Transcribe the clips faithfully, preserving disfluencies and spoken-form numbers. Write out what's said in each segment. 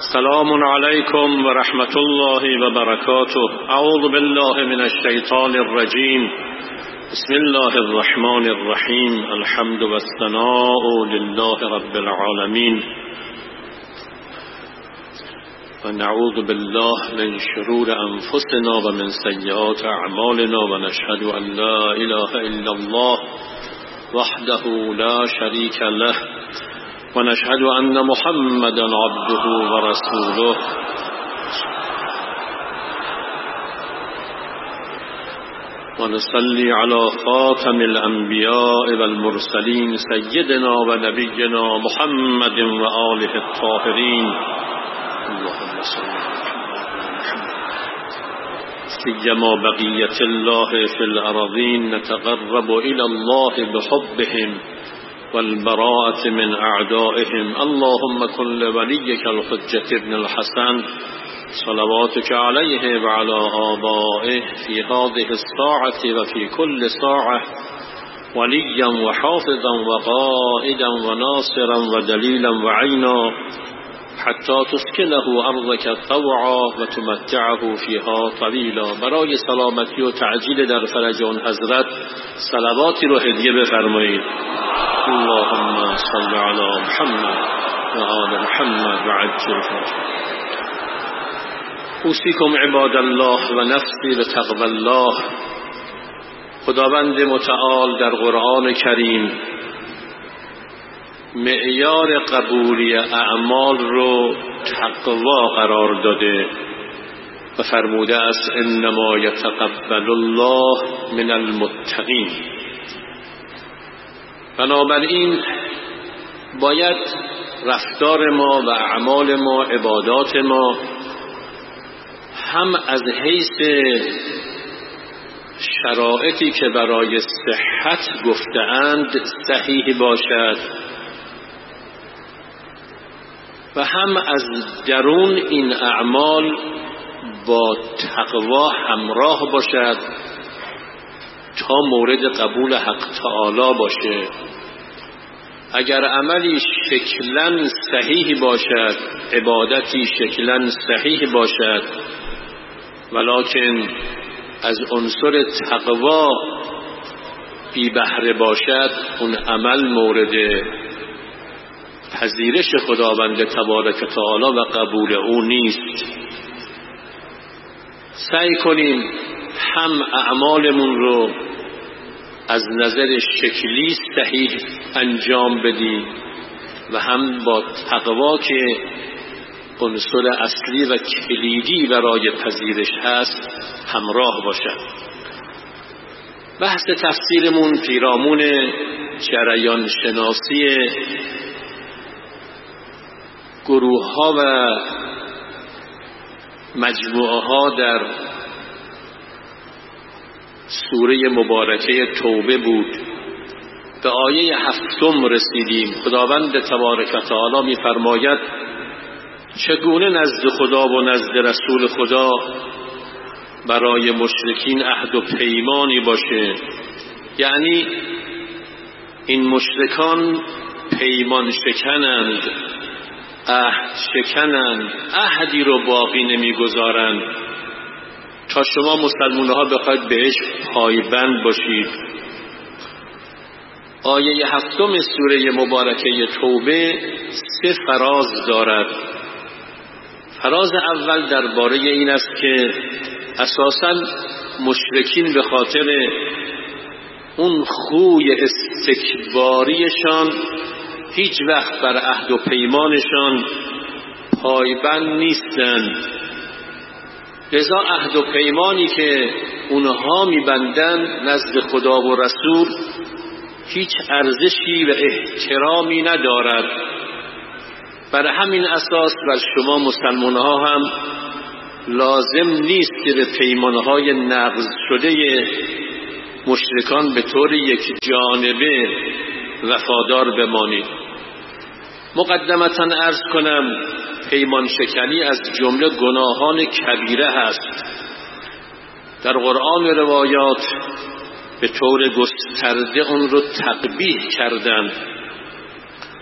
سلام علیکم و رحمت الله و برکاته. اعوذ بالله من الشیطان الرجیم. بسم الله الرحمن الرحیم. الحمد و الثناء لله رب العالمین و نعوذ بالله من شرور انفسنا و من سیئات اعمالنا و نشهد ان لا اله الا الله وحده لا شریک له و نشهد ان محمدا عبده و رسوله. و نصلی علی خاتم الانبیاء والمرسلین سیدنا و نبینا محمد و آله الطاهرین. اللهم صل سیما بقیت الله فی الارضین نتقرب الی الله بحبهم والبراءة من أعدائهم. اللهم كن لوليك الحجة ابن الحسن صلواتك عليه وعلى آبائه في هذه الساعة وفي كل ساعة وليا وحافظا وقائدا وناصرا ودليلا وعينا حتى تسكنه أرضك طوعا وتمتعه فيها طويلا. برای سلامتی و تعجیل در فرج اون حضرت صلواتی رو هدیه بفرمایید. اللهم صل على محمد و آل محمد و عجل فرجه. اوصیکم عباد الله و نفسی بتقوی الله. خداوند متعال در قرآن کریم معیار قبولی اعمال رو تقوا قرار داده و فرموده است انما یتقبل الله من المتقین. بنابراین باید رفتار ما و اعمال ما، عبادات ما هم از حیث شرایطی که برای صحت گفته‌اند صحیح باشد و هم از درون این اعمال با تقوا همراه باشد تا مورد قبول حق تعالی باشه. اگر عملی شکلاً صحیح باشد، عبادتی شکلاً صحیح باشد ولکن از عنصر تقوا بی بهره باشد، اون عمل مورد پذیرش خداوند تبارک تعالی و قبول او نیست. سعی کنیم هم اعمالمون رو از نظر شکلی صحیح انجام بدیم و هم با تقوا که عنصر اصلی و کلیدی برای پذیرش هست همراه باشد. بحث تفسیرمون پیرامون جریان شناسی گروه ها و مجموعه ها در سوره مبارکه توبه بود. به آیه هفتم رسیدیم. خداوند تبارک و تعالی می فرماید چگونه نزد خدا و نزد رسول خدا برای مشرکین عهد و پیمانی باشه، یعنی این مشرکان پیمان شکنند، عهد شکنند، عهدی رو باقی نمیگذارند تا شما مسلمان ها بخواید بهش پایبند باشید. آیه هفتم سوره مبارکه توبه سه فراز دارد. فراز اول درباره این است که اساساً مشرکین به خاطر اون خوی استکباریشان هیچ وقت بر عهد و پیمانشان پایبند نیستند، لذا عهد و پیمانی که اونها میبندند نزد خدا و رسول هیچ ارزشی و احترامی ندارد. بر همین اساس بر شما مسلمان ها هم لازم نیست که به پیمانهای نقض شده مشرکان به طور یک جانبه وفادار بمانید. مقدمتاً عرض کنم پیمان شکنی از جمله گناهان کبیره هست. در قرآن و روایات به طور گسترده اون رو تقبیح کردند.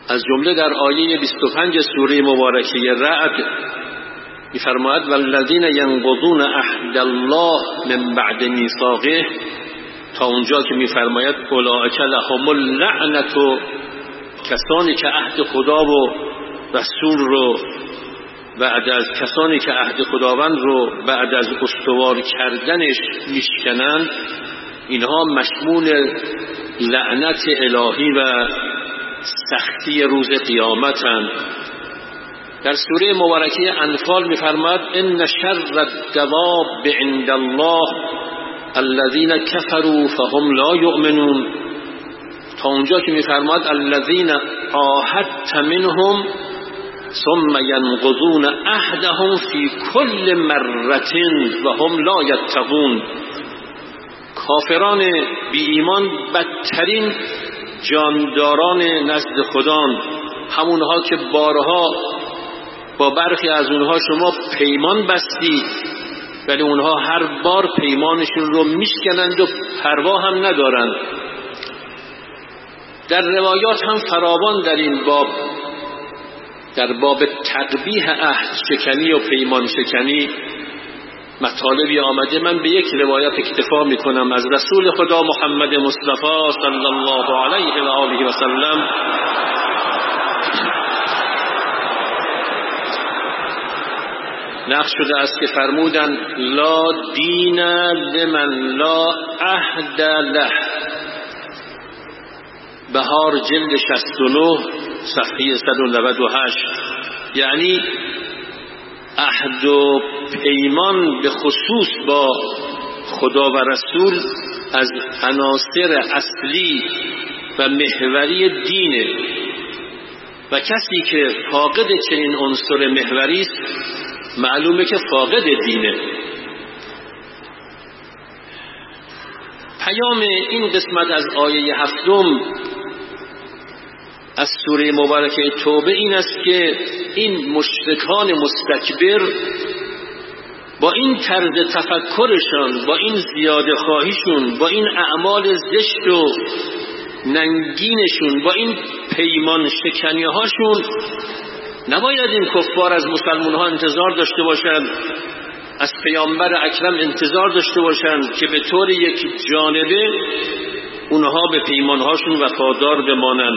از جمله در آیه بیست و پنج سوره مبارکه رعد می‌فرماید والذین ینقضون عهد الله من بعد میثاقه، تا اونجا که می‌فرماید اولئک لهم اللعنة، کسانی که عهد خدا و رسول رو بعد از کسانی که عهد خداوند رو بعد از استوار کردنش میشکنند، اینها مشمول لعنت الهی و سختی روز قیامتند. در سوره مبارکه انفال می‌فرماید ان شر الدواب عند الله الذين كفروا فهم لا يؤمنون، تا اونجا که می‌فرماید الذين عاهدت منهم ثم ينقضون عهدهم في كل مرة وهم لا يتقون. کافران بی ایمان بدترین جانداران نزد خدان، همونها که بارها با برخی از اونها شما پیمان بستی ولی اونها هر بار پیمانشون رو میشکنند و پروا هم ندارند. در روایات هم فراوان در این باب، در باب تقبیح عهد شکنی و پیمان شکنی مطالبی آمده. من به یک روایت اکتفا میکنم از رسول خدا محمد مصطفی صلی الله علیه و آله و سلم. نقل شده است که فرمودند لا دین لمن لا عهد له. بهار جلد شصت و نه صفحه صد و نود و هشت. یعنی عهد و پیمان به خصوص با خدا و رسول از عناصر اصلی و محوری دینه و کسی که فاقد چنین عنصر محوری است معلومه که فاقد دینه. پیام این قسمت از آیه هفتم از سوره مبارکه توبه این است که این مشرکان مستکبر با این طرز تفکرشان، با این زیاده خواهیشون، با این اعمال زشت و ننگینشون، با این پیمان شکنی هاشون، نباید این کفار از مسلمان ها انتظار داشته باشند، از پیامبر اکرم انتظار داشته باشند که به طور یک جانبه اونها به پیمان هاشون وفادار بمانند.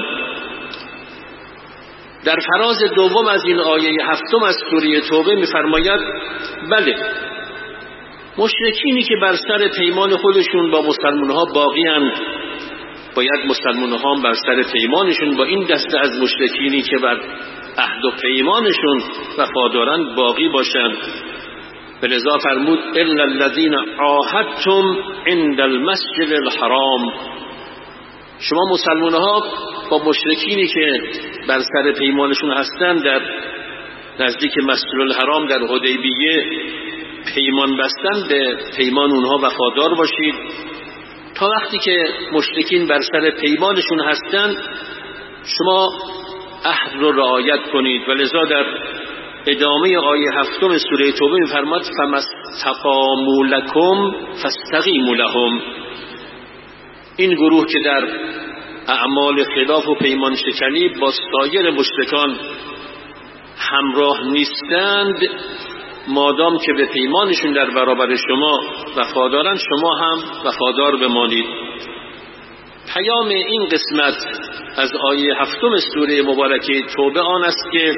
در فراز دوم از این آیه هفتم از سوره توبه می‌فرماید بله، مشرکینی که بر سر پیمان خودشون با مسلمان ها باقی اند، باید مسلمان ها بر سر پیمانشون با این دسته از مشرکینی که بر عهد و پیمانشون وفادارند باقی باشند. لذا فرمود الا الذين عاهدتم عند المسجد الحرام. شما مسلمان ها با مشرکینی که بر سر پیمانشون هستند در نزدیک مسجد الحرام در حدیبیه پیمان بستند، به پیمان اونها وفادار باشید. تا وقتی که مشرکین بر سر پیمانشون هستند شما عهد رو رعایت کنید. ولذا در ادامه آیه هفتم سوره توبه می‌فرماد فمستقاموا لکم فاستقیموا لهم. این گروه که در اعمال خلاف و پیمان شکنی با سایر مشرکان همراه نیستند، مادام که به پیمانشون در برابر شما وفادارند، شما هم وفادار بمانید. پیام این قسمت از آیه هفتم سوره مبارکه توبه آن است که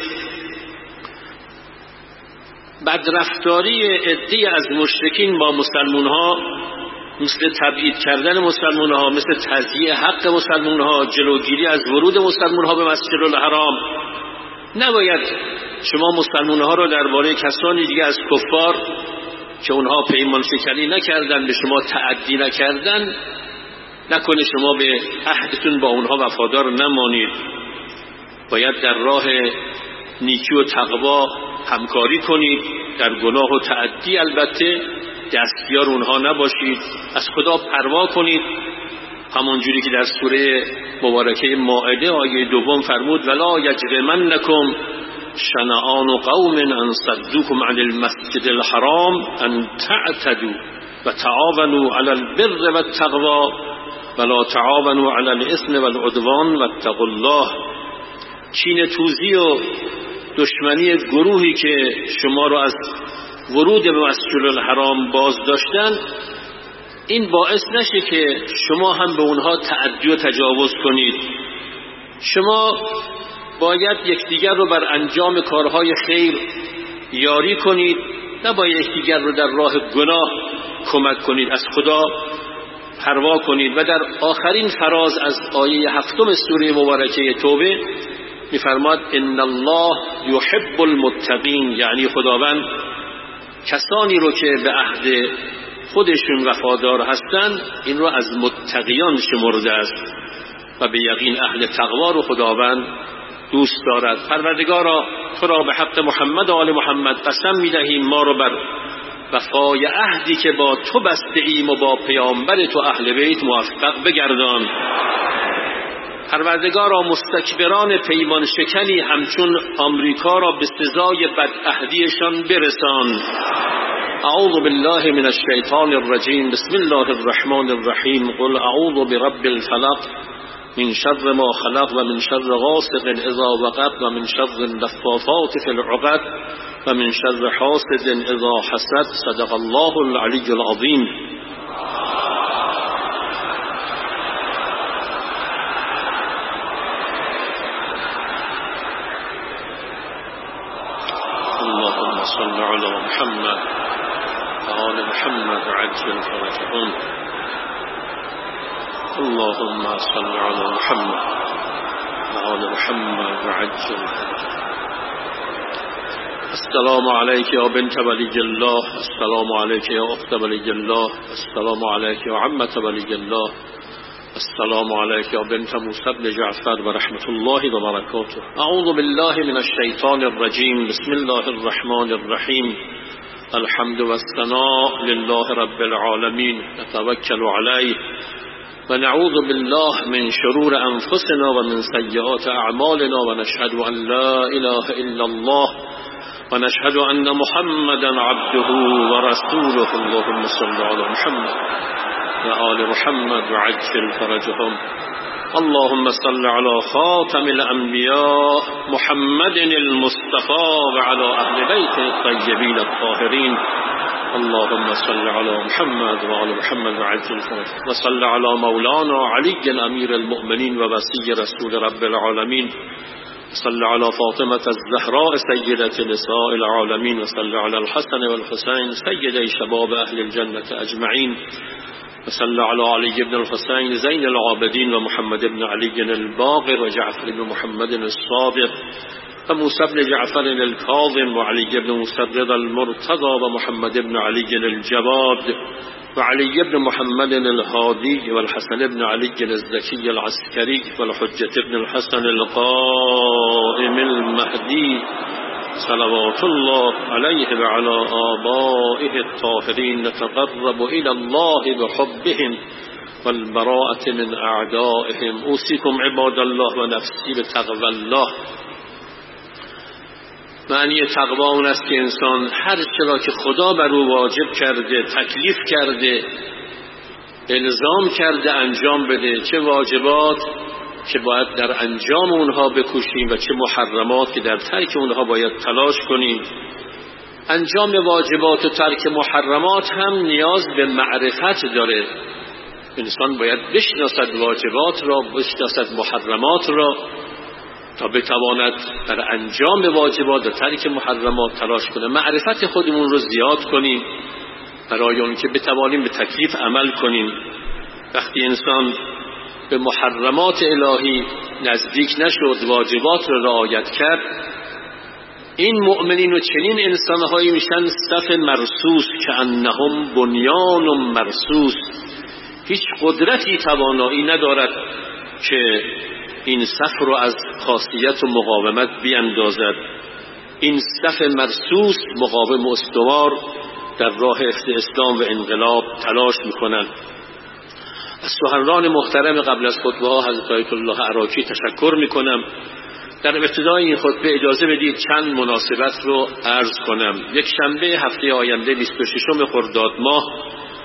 بدرفتاری عده‌ای از مشرکین با مسلمان ها، مثل تبعید کردن مسلمان ها، مثل تضییع حق مسلمان ها، جلوگیری از ورود مسلمان ها به مسجد الحرام، نباید شما مسلمان ها را درباره کسانی دیگه از کفار که اونها پیمان شکنی نکردن، به شما تعدی نکردن، نکنه شما به عهدتون با اونها وفادار نمانید. باید در راه نیکی و تقوا همکاری کنید، در گناه و تعدی البته دستیار اونها نباشید، از خدا پروا کنید، همونجوری که در سوره مبارکه مائده آیه دوم فرمود ولا یجرمنکم شنآن قوم ان صدوکم عن المسجد الحرام ان تعتدوا و تعاونوا علی البر والتقوی ولا تعاونوا علی الاثم والعدوان واتقوا الله. کینه توزی و دشمنی گروهی که شما رو از ورود به مسجد الحرام باز داشتن، این باعث نشه که شما هم به اونها تعدی و تجاوز کنید. شما باید یکدیگر رو بر انجام کارهای خیر یاری کنید، نباید یکدیگر رو در راه گناه کمک کنید. از خدا پروا کنید. و در آخرین فراز از آیه هفتم سوره مبارکه توبه می‌فرماد ان الله یحب المتقین، یعنی خداوند کسانی رو که به عهد خودشون وفادار هستند این رو از متقیان شمرده است و به یقین اهل تقوا رو خداوند دوست دارد. پروردگارا تو را به حق محمد و آل محمد قسم می‌دهیم ما رو بر وفای عهدی که با تو بسته ایم و با پیامبر تو اهل بیت موفق بگردان. پروردگارا مستکبران پیمان شکنی همچون آمریکا را به سزای بدعهدیشان برسان. اعوذ بالله من الشیطان الرجیم. بسم الله الرحمن الرحیم. قل اعوذ برب الفلق من شر ما خلق و من شر غاسق اذا وقب و من شر النفاثات فی العقد و من شر حاسد اذا حسد. صدق الله العلی العظیم. اللهم صل علی محمد و آل محمد عجل فرجهم. اللهم صل علی محمد و آل محمد عجل فرجهم. السلام علیک یا بنت ولی الله، السلام علیک یا اخت ولی الله، السلام علیک یا عمت ولی الله، السلام علیک یا بنت موسی بن جعفر و رحمت الله و برکاته. اعوذ بالله من الشیطان الرجیم. بسم الله الرحمن الرحیم. الحمد والثناء لله رب العالمین. نتوکل علیه و نعوذ بالله من شرور انفسنا و من سیئات اعمالنا و نشهد ان لا اله الا الله و نشهد ان محمدا عبده و رسوله. اللهم صل علی محمد و آل محمد و عجل فرجهم. اللهم صل على خاتم الانبیاء محمد المصطفى و على اهل بیت الطیبین الطاهرین. اللهم صل على محمد و آل محمد و عجل فرجهم. و صل على مولانا علی امیر المؤمنین و وصی رسول رب العالمین. صل على فاطمة الزهراء سيدة نساء العالمين. وصل على الحسن والحسين سيدي شباب أهل الجنة أجمعين. وصل على علي بن الحسين زين العابدين ومحمد بن علي الباقر وجعفر بن محمد الصادق وموسى بن جعفر الكاظم وعلي بن موسى الرضا المرتضى ومحمد بن علي الجواد وعلي بن محمد الهادي والحسن بن علي الزكي العسكري والحجة بن الحسن القائم المهدي صلوات الله عليه وعلى آبائه الطاهرين. نتقرب إلى الله بحبهم والبراءة من أعدائهم. أوصيكم عباد الله ونفسي بتقوى الله. معنی تقوا اون است که انسان هر چرا که خدا بر او واجب کرده، تکلیف کرده، الزام کرده انجام بده، چه واجبات که باید در انجام اونها بکوشیم و چه محرمات که در ترک اونها باید تلاش کنیم. انجام واجبات و ترک محرمات هم نیاز به معرفت داره. انسان باید بشناسد واجبات را، بشناسد محرمات را تا بتواند در انجام واجبات و ترک محرمات تلاش کنه. معرفت خودمون رو زیاد کنیم برای اون که بتوانیم به تکلیف عمل کنیم. وقتی انسان به محرمات الهی نزدیک نشد، واجبات را رعایت کرد، این مؤمنین و چنین انسانهایی میشن صف مرصوص که انهم بنیان مرصوص. هیچ قدرتی توانایی ندارد که این صف رو از خاصیت و مقاومت بیاندازد. این صف مرصوص مقاوم و استوار در راه اسلام و انقلاب تلاش میکنند. از سخنران محترم قبل از خطبه ها حضرت آیت الله عراقی تشکر میکنم. در ابتدای این خطبه اجازه بدید چند مناسبت رو عرض کنم. یک شنبه هفته آینده بیست و ششم خرداد ماه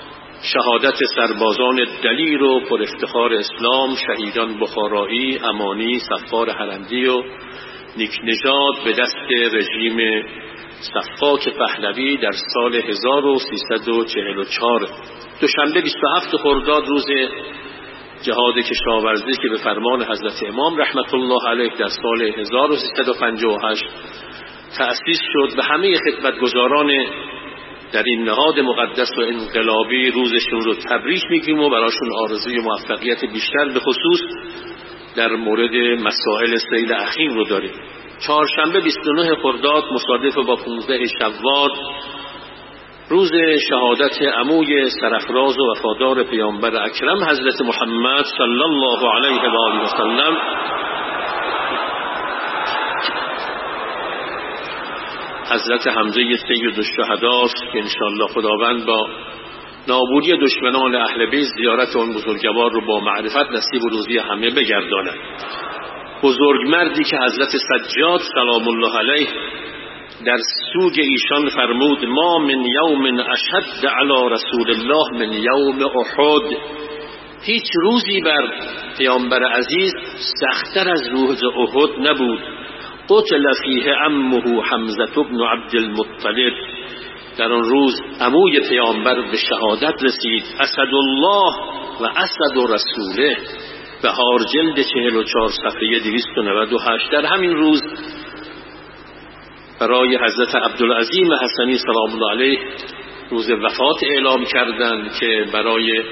شهادت سربازان دلیر و پر افتخار اسلام، شهیدان بخارایی، امانی، صفار حلندی و نیک نژاد به دست رژیم صفاک پهلوی در سال هزار و سیصد و چهل و چهار. دوشنبه بیست و هفتم خرداد روز جهاد کشاورزی که به فرمان حضرت امام رحمت الله علیه در سال هزار و سیصد و پنجاه و هشت تأسیس شد. به همه خدمتگزاران در این نهاد مقدس و انقلابی روزشون رو تبریک میگیم و براشون آرزوی موفقیت بیشتر به خصوص در مورد مسائل سیل اخیر رو داریم. چهارشنبه بیست و نه خرداد مصادف با پانزده شوال روز شهادت عموی سرافراز و وفادار پیامبر اکرم حضرت محمد صلی الله علیه و آله و سلم، حضرت حمزه سید الشهدا که انشاءالله خداوند با نابودی دشمنان اهل بیت زیارت اون بزرگوار رو با معرفت نصیب و روزی همه بگرداند. بزرگمردی که حضرت سجاد سلام الله علیه در سوگ ایشان فرمود ما من یوم اشد علی رسول الله من یوم احد، هیچ روزی بر پیامبر عزیز سخت‌تر از روز احد نبود. قتل فیه عمه حمزه بن عبد المطلب، در آن روز عموی پیامبر به شهادت رسید. اسد الله و اسد رسوله، بهار جلد چهل و چهار صفحه دویست و نود و هشت. در همین روز برای حضرت عبدالعظیم حسنی سلام الله علیه روز وفات اعلام کردند که برای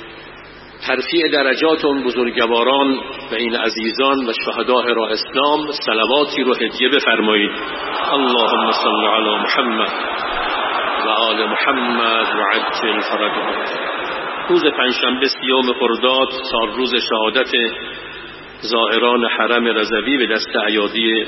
ترفیع درجات اون بزرگواران و این عزیزان و شهداء راه اسلام صلواتی رو هدیه بفرمایید. اللهم صل علی محمد و آل محمد و عجل فرجهم. روز پنجشنبه سیوم خرداد سال روز شهادت زائران حرم رضوی به دست ایادی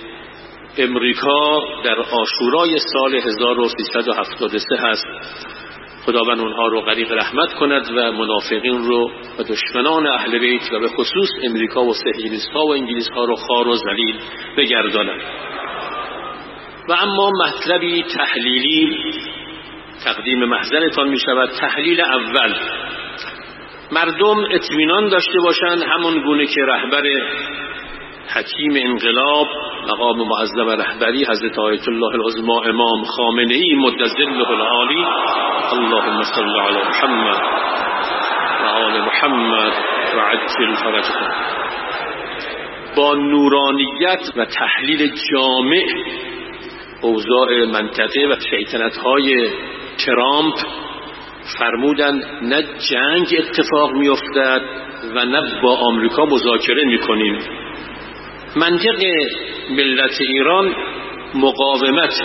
امریکا در عاشورای سال هزار و سیصد و هفتاد و سه هست. خداوند اونها رو غریق رحمت کند و منافقین رو و دشمنان اهل بیت و به خصوص امریکا و صهیونیست ها و انگلیس ها رو خوار و ذلیل بگرداند. و اما مطلبی تحلیلی تقدیم محضرتان می شود. تحلیل اول، مردم اطمینان داشته باشند همون گونه که رهبر حکیم انقلاب مقام معظم رهبری حضرت آیت الله العظما امام خامنه ای مدظله العالی، اللهم صل علی محمد و آل محمد و عجل فرجهم، با نورانیت و تحلیل جامع اوضاع منطقه و شیطنت‌های ترامپ فرمودن نه جنگ اتفاق میافتد و نه با آمریکا مذاکره میکنیم. منطق ملت ایران مقاومت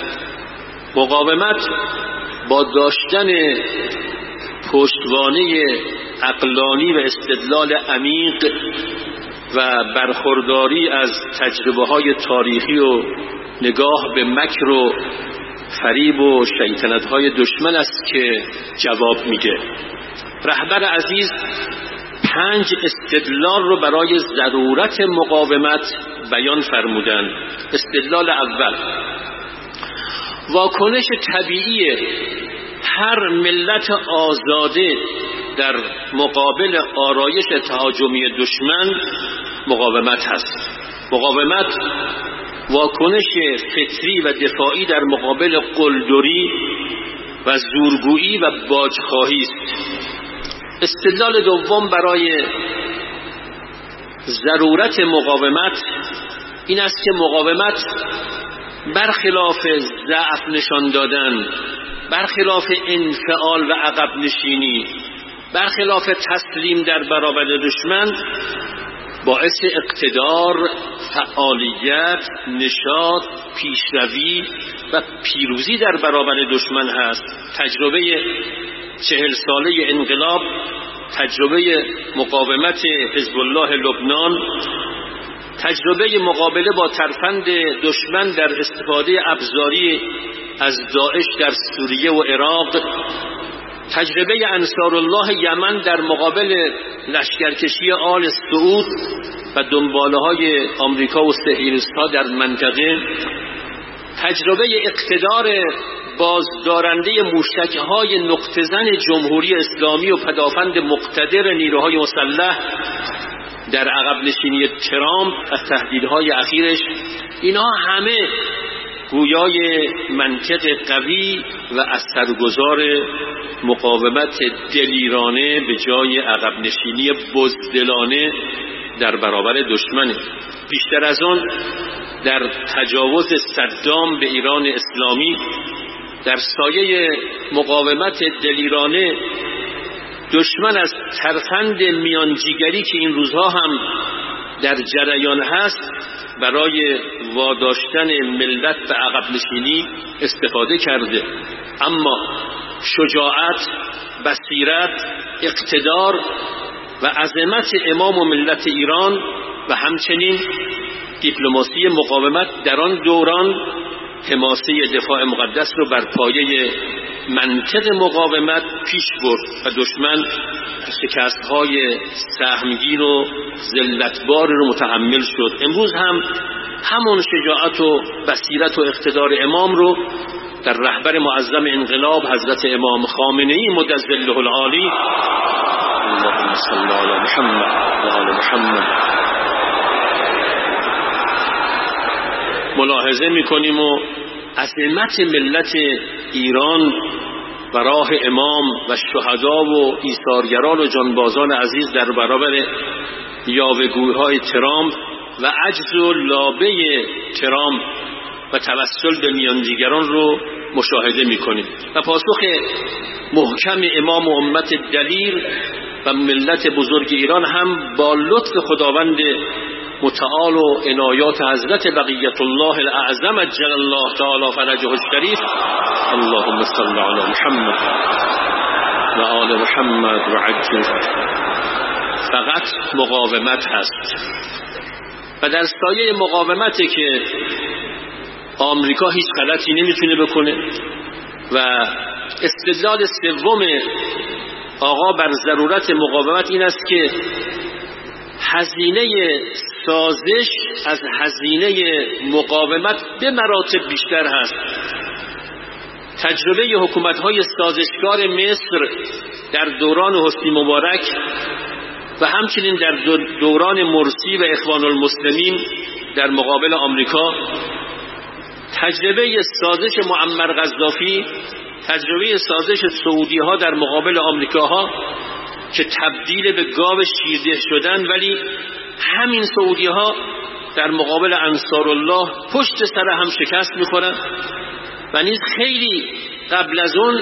مقاومت با داشتن پشتوانه عقلانی و استدلال عمیق و برخورداری از تجربه های تاریخی و نگاه به مکر و فریب و شیطنت های دشمن است که جواب میده. رهبر عزیز پنج استدلال رو برای ضرورت مقاومت بیان فرمودند. استدلال اول، واکنش طبیعی هر ملت آزاده در مقابل آرایش تهاجمی دشمن مقاومت هست. مقاومت واکنش فطری و دفاعی در مقابل قلدری و زورگویی و باجخواهی است. استدلال دوم برای ضرورت مقاومت این است که مقاومت برخلاف ضعف نشان دادن، برخلاف انفعال و عقب نشینی، برخلاف تسلیم در برابر دشمن باعث اقتدار، فعالیت، نشاط، پیشروی و پیروزی در برابر دشمن هست. تجربه چهل ساله انقلاب، تجربه مقاومت حزب الله لبنان، تجربه مقابله با ترفند دشمن در استفاده ابزاری از داعش در سوریه و عراق، تجربه انصارالله یمن در مقابل لشکرکشی آل سعود و دنباله های آمریکا و صهیونیست‌ها در منطقه، تجربه اقتدار بازدارنده موشک‌های نقطه‌زن جمهوری اسلامی و پدافند مقتدر نیروهای مسلح در عقب نشینی ترامپ از تهدیدهای اخیرش، اینها همه گویای منطق قوی و اثرگذار مقاومت دلیرانه به جای عقب نشینی بزدلانه در برابر دشمنه. بیشتر از اون در تجاوز صدام به ایران اسلامی، در سایه مقاومت دلیرانه دشمن از ترفند میانجیگری که این روزها هم در جریان هست برای واداشتن ملت به عقب نشینی استفاده کرده. اما شجاعت، بصیرت، اقتدار و عظمت امام و ملت ایران و همچنین دیپلماسی مقاومت در آن دوران حماسه دفاع مقدس رو بر پایه منطق مقاومت پیش برد و دشمن شکست‌های سهمگین و ذلتبار رو متحمل شد. امروز هم همون شجاعت و بصیرت و اقتدار امام رو در رهبر معظم انقلاب حضرت امام خامنه‌ای مدظله العالی، اللهم صل علی محمد و آل محمد، ملاحظه میکنیم و عظمت ملت ایران و راه امام و شهدا و ایثارگران و جانبازان عزیز در برابر یاوه‌گوی‌های ترامپ و عجز و لابه ترامپ و توسل به میانجیگران رو مشاهده میکنیم و پاسخ محکم امام و امت دلیر و ملت بزرگ ایران هم با لطف خداوند متعال و عنایات حضرت بقیت الله الاعظم عجل الله تعالی فرجه الشریف، اللهم صل علی محمد و آل محمد و عجل، فقط مقاومت هست و در سایه مقاومتی که آمریکا هیچ غلطی نمیتونه بکنه. و استدلال سوم آقا بر ضرورت مقاومت این است که هزینه سازش از هزینه مقاومت به مراتب بیشتر هست. تجربه حکومت‌های سازشکار مصر در دوران حسنی مبارک و همچنین در دوران مرسی و اخوان المسلمین در مقابل آمریکا، تجربه سازش معمر قذافی، تجربه سازش سعودی ها در مقابل آمریکاها که تبدیل به گاو شیرده شدن، ولی همین سعودی ها در مقابل انصار الله پشت سر هم شکست میخورن. و نیز خیلی قبل از اون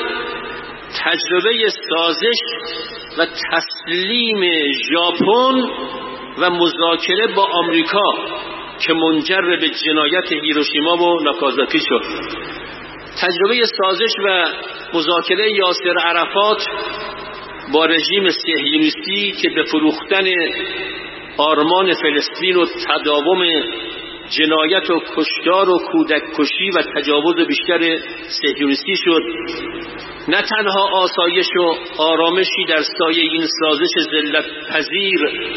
تجربه سازش و تسلیم ژاپن و مذاکره با آمریکا که منجر به جنایت هیروشیما و ناکازاکی شد. تجربه سازش و مذاکره یاسر عرفات با رژیم صهیونیستی که به فروختن آرمان فلسطین و تداوم جنایت و کشتار و کودک کشی و تجاوز بیشتر صهیونیستی شد، نه تنها آسایش و آرامشی در سایه این سازش ذلت پذیر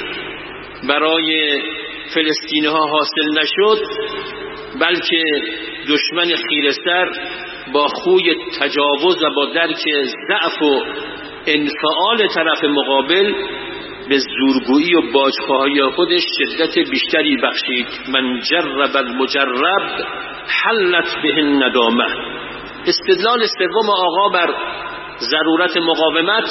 برای فلسطینی ها حاصل نشد، بلکه دشمن خیره‌سر با خوی تجاوز و با درک ضعف و انفعال طرف مقابل به زورگویی و باجخواهی خودش شدت بیشتری بخشید. من جرب المجرب حلت به الندامه. استدلال سوم آقا بر ضرورت مقاومت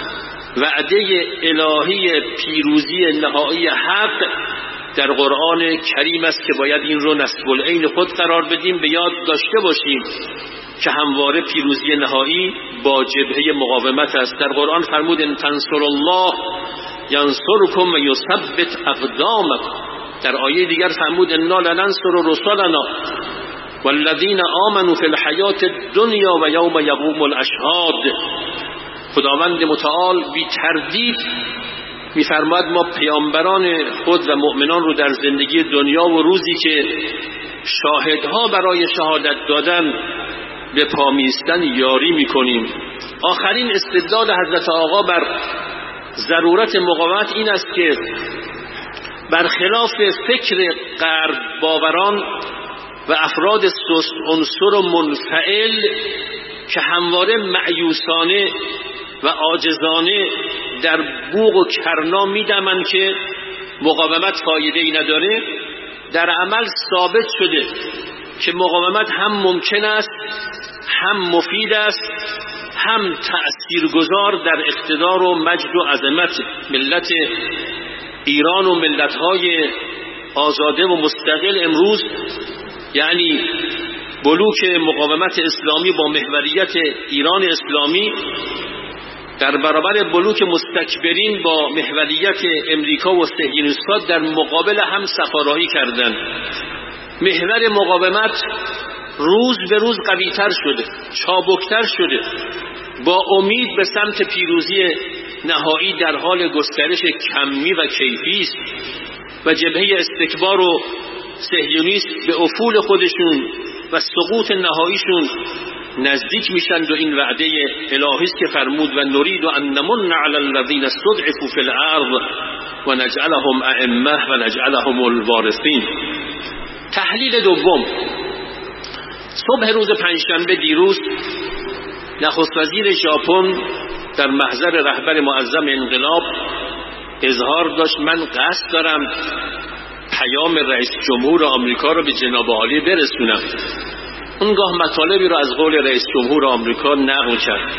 وعده الهی پیروزی نهایی حق در قرآن کریم است که باید این رو نصب العین خود قرار بدیم. به یاد داشته باشیم که همواره پیروزی نهایی با جبهه مقاومت است. در قرآن فرمود ان تنصروا الله ینصرکم و یثبت اقدامکم. در آیه دیگر فرمود انا لننصر رسلنا والذین آمنوا فی الحیات الدنیا و یوم یقوم الاشهاد. خداوند متعال بی تردید می‌فرماید ما پیامبران خود و مؤمنان رو در زندگی دنیا و روزی که شاهدها برای شهادت دادن به پا می‌ایستند یاری می‌کنیم. آخرین استدلال حضرت آقا بر ضرورت مقاومت این است که برخلاف فکر غرب باوران و افراد سست عنصر و منفعل که همواره مأیوسانه و عاجزانه در بوق و کرنا میدمن که مقاومت فایده‌ای نداره، در عمل ثابت شده که مقاومت هم ممکن است، هم مفید است، هم تأثیرگذار در اقتدار و مجد و عظمت ملت ایران و ملت‌های آزاده و مستقل امروز، یعنی بلوک مقاومت اسلامی با محوریت ایران اسلامی در برابر بلوک مستکبرین با محوریت امریکا و صهیونیست‌ها در مقابل هم صفاراهی کردند. محور مقاومت روز به روز قوی‌تر شده، چابکتر شده، با امید به سمت پیروزی نهایی در حال گسترش کمی و کیفی است و جبهه استکبار و صهیونیست به افول خودشون و سقوط نهاییشون نزدیک میشند و این وعده الهی است که فرمود و نرید ان نمن علی الذین استضعفوا فی الارض و نجعلهم ائمه و نجعلهم الوارثین. تحلیل دوم: صبح روز پنجشنبه دیروز نخست وزیر ژاپن در محضر رهبر معظم انقلاب اظهار داشت من قصد دارم پیام رئیس جمهور آمریکا رو به جناب عالی برسونم. اونگاه مطالبی رو از قول رئیس جمهور آمریکا نقل کرد.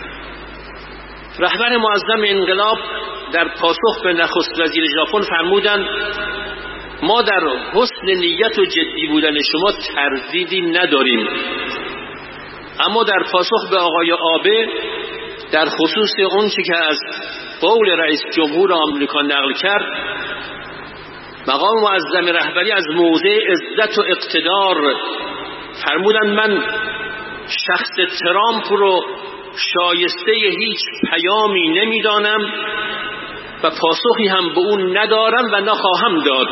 رهبر معظم انقلاب در پاسخ به نخست وزیر ژاپن فرمودند ما در حسن نیت و جدی بودن شما تردیدی نداریم، اما در پاسخ به آقای آبه در خصوص اون چه که از قول رئیس جمهور آمریکا نقل کرد، مقام معظم رهبری از موضع عزت و اقتدار فرمودند من شخص ترامپ رو شایسته هیچ پیامی نمیدانم و پاسخی هم به اون ندارم و نخواهم داد.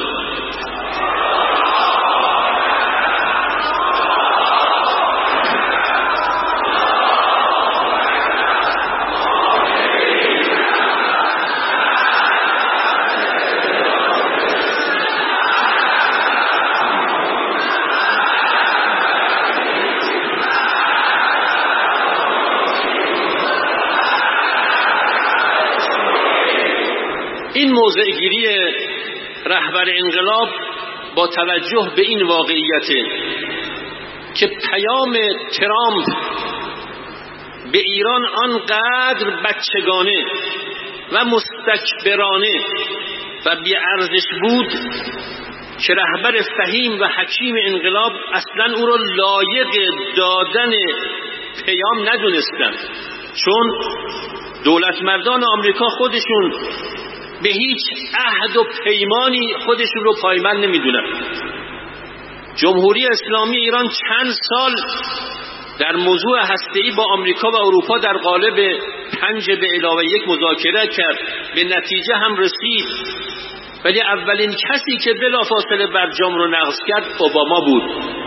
این موضع گیری رهبر انقلاب با توجه به این واقعیت که پیام ترامپ به ایران آنقدر بچگانه و مستکبرانه و بی‌ارزش بود که رهبر فهیم و حکیم انقلاب اصلا او را لایق دادن پیام ندونستند، چون دولتمردان آمریکا خودشون به هیچ عهد و پیمانی خودشون رو پایبند نمیدونن. جمهوری اسلامی ایران چند سال در موضوع هسته‌ای با آمریکا و اروپا در قالب پنج به علاوه یک مذاکره کرد، به نتیجه هم رسید، ولی اولین کسی که بلافاصله برجام رو نقض کرد اوباما بود.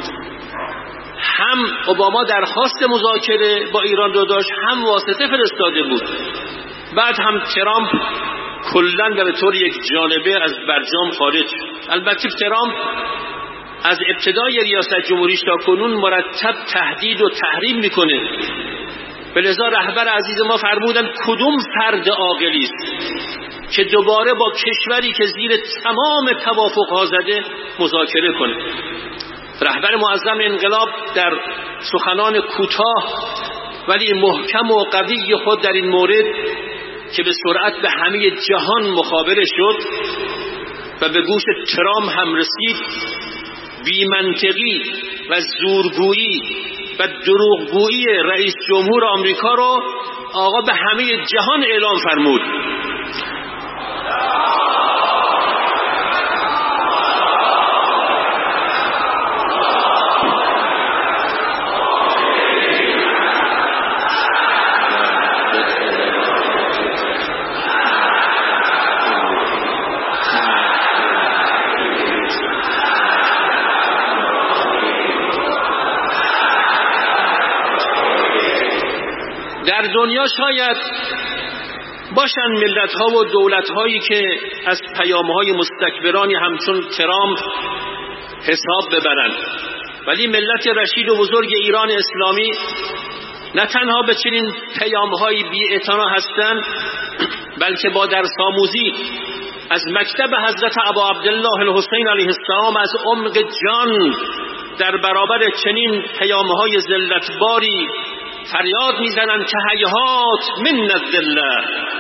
هم اوباما درخواست مذاکره با ایران رو داشت، هم واسطه فرستاده بود. بعد هم ترامپ کلاً به طور یک جانبه از برجام خارج. البته ترامپ از ابتدای ریاست جمهوریش تا کنون مرتب تهدید و تحریم میکنه. لذا رهبر عزیز ما فرمودن کدوم فرد عاقلی است که دوباره با کشوری که زیر تمام توافق‌ها زده مذاکره کنه. رهبر معظم انقلاب در سخنان کوتاه ولی محکم و قوی خود در این مورد که به سرعت به همه جهان مخابره شد و به گوش ترامپ هم رسید، بی‌منطقی و زورگویی و دروغگویی رئیس جمهور آمریکا رو آقا به همه جهان اعلام فرمود. در دنیا شاید باشن ملت‌ها و دولت‌هایی که از پیام‌های مستکبرانی همچون ترامپ حساب ببرن، ولی ملت رشید و بزرگ ایران اسلامی نه تنها به چنین پیام‌های بی‌اعتنا هستند، بلکه با درس آموزی از مکتب حضرت ابا عبدالله الحسین علیه السلام از عمق جان در برابر چنین پیام‌های ذلتباری فریاد میزنند که هیهات من الذله.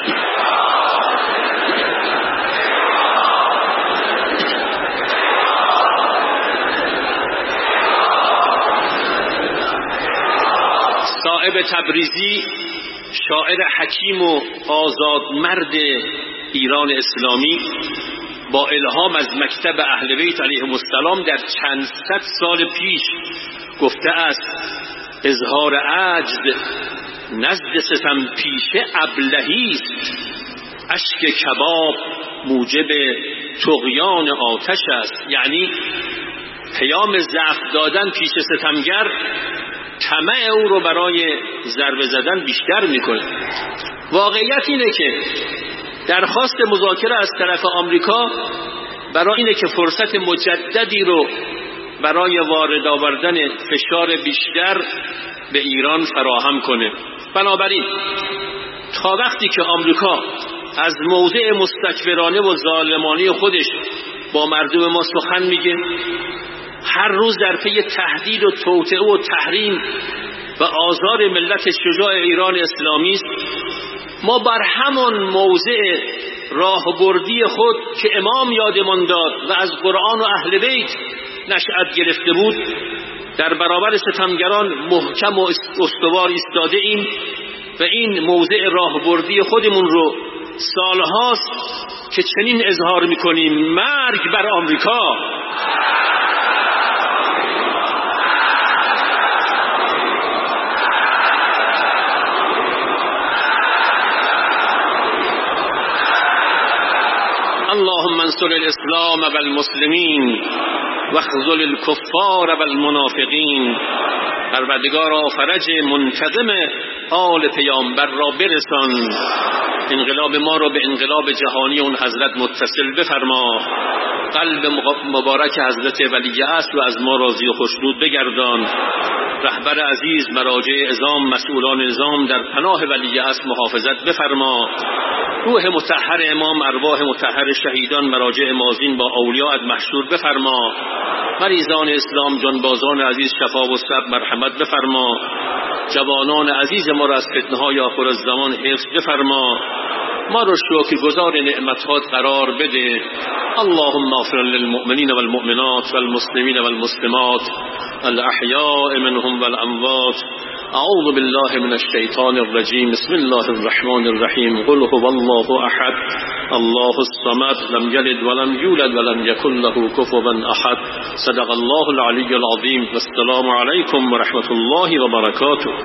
صائب تبریزی، شاعر حکیم و آزادمرد ایران اسلامی، با الهام از مکتب اهل بیت علیهم السلام در چند صد سال پیش گفته است اظهار عجز نزد ستم پیشه ابلهی است، اشک کباب موجب طغیان آتش است. یعنی پیام ضعف دادن پیش ستمگر طمع او رو برای ضربه زدن بیشتر میکنه. واقعیت اینه که درخواست مذاکره از طرف آمریکا برای اینه که فرصت مجددی رو برای وارد آوردن فشار بیشتر به ایران فراهم کنه. بنابراین تا وقتی که آمریکا از موضع مستکبرانه و ظالمانه خودش با مردم ما سخن میگه، هر روز در پی تهدید و توطئه و تحریم و آزار ملت شجاع ایران اسلامی است، ما بر همان موضع راهبردی خود که امام یادمان داد و از قرآن و اهل بیت نشأت گرفته بود در برابر ستمگران محکم و استوار ایستاده ایم و این موضع راهبردی خودمون رو سالهاست که چنین اظهار میکنیم: مرگ بر آمریکا. اللهم انصر الاسلام والمسلمین واخذل الكفار والمنافقین. پروردگارا فرج منتظم آل پیامبر را برسان، انقلاب ما را به انقلاب جهانی اون حضرت متصل بفرما، قلب مبارک حضرت ولی اصل و از ما راضی و خوشنود بگردان. رهبر عزیز، مراجع عظام، مسئولان نظام در پناه ولی اصل محافظت بفرما. روح مطهر امام، ارواح مطهر شهیدان، مراجع مازین با اولیاءت محشور بفرما. مریضان اسلام، جانبازان عزیز شفا و صبر مرحمت بفرما. جوانان عزیز ما را از فتنه‌های آخر الزمان حفظ بفرما. ما را شکرگزار نعمتات قرار بده. اللهم اغفر للمؤمنین والمؤمنات والمسلمین والمسلمات الاحیاء منهم والاموات. اعوذ بالله من الشیطان الرجیم. بسم الله الرحمن الرحیم. قل هو الله احد الله الصمد لم یلد ولم یولد ولم یکن له کفوا احد. صدق الله العلی العظیم. والسلام علیکم ورحمة الله وبرکاته.